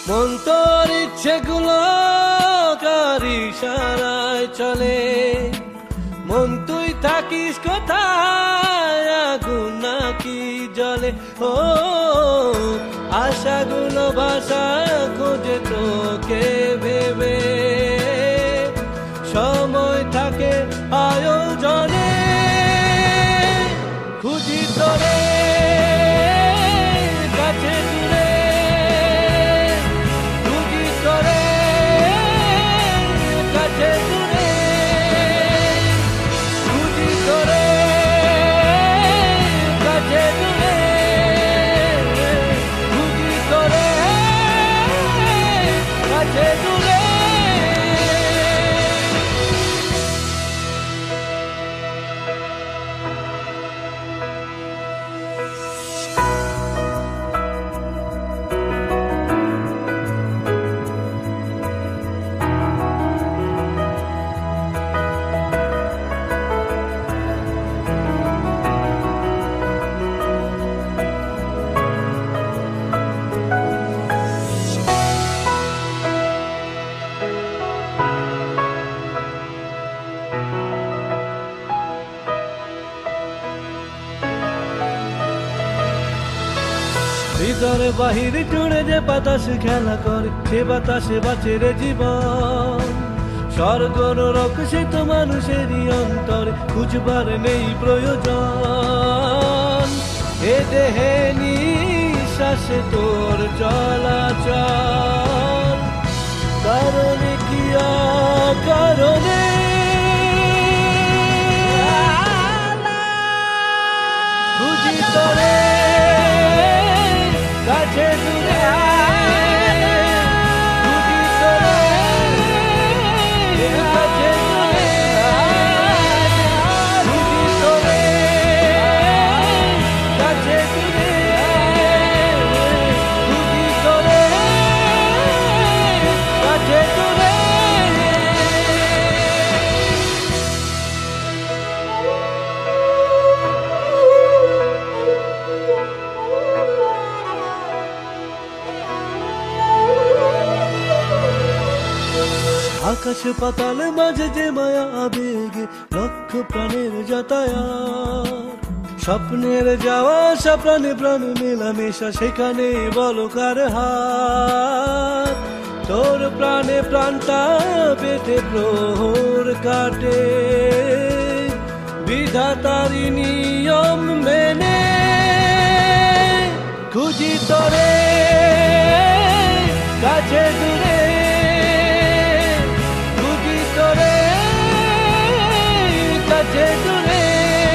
মন তোর ইচ্ছেগুলো কার ইশারায় চলে, মন তুই থাকিস কোথায়, আগুন নাকি জলে। ও আশাগুলো ভাষা খোঁজে তোকে ভেবে, সময় থাকে আয়োজনে, খুঁজি তোরে কাছে দূরে, খুঁজি তোরে কাছে দূরে, খুঁজি তোরে কাছে দূরে, খুঁজি তোরে কাছে দূরে। ভিতরে বাহির জুড়ে যে বাতাস খেলা করে, সে বাতাসে বাঁচে রে জীবন। স্বর্গ নরক সে তো মানুষেরই অন্তরে, খুঁজবার নেই প্রয়োজন। এ দেহে নিঃশ্বাসে তোর চলাচল, কারণে কি কারণে খুঁজি তোরে কাছে দূরে, খুঁজি তোরে কাছে দূরে, খুঁজি তোরে কাছে দূরে, খুঁজি তোরে কাছে দূরে। আকাশ পাতাল মাঝে যে মায়া আবেগে, লক্ষ প্রাণের যাতায়াত, স্বপ্নের যাওয়া আসা প্রাণে প্রাণে মেলামেশা, সেখানে বলো কার হাত। তোর প্রাণে প্রাণটা পেতে প্রহর কাটে, বিধাতারি নিয়ম মেনে, খুঁজি তোরে কাছে দূরে, কাছে দূরে,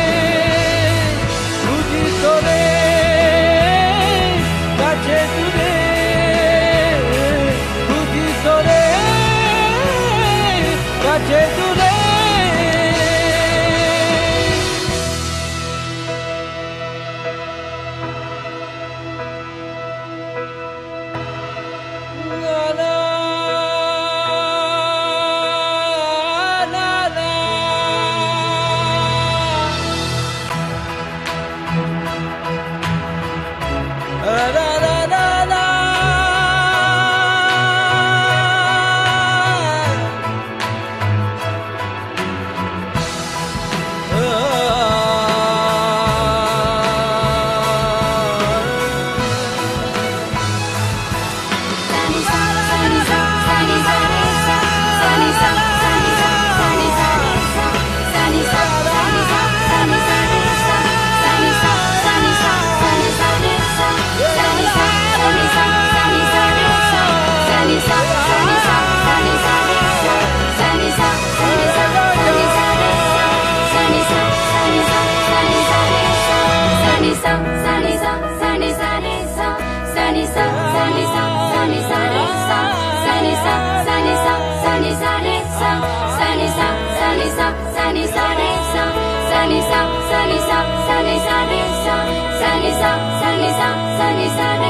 খুঁজি তোরে কাছে দূরে, খুঁজি তোরে কাছে দূরে। Sunny,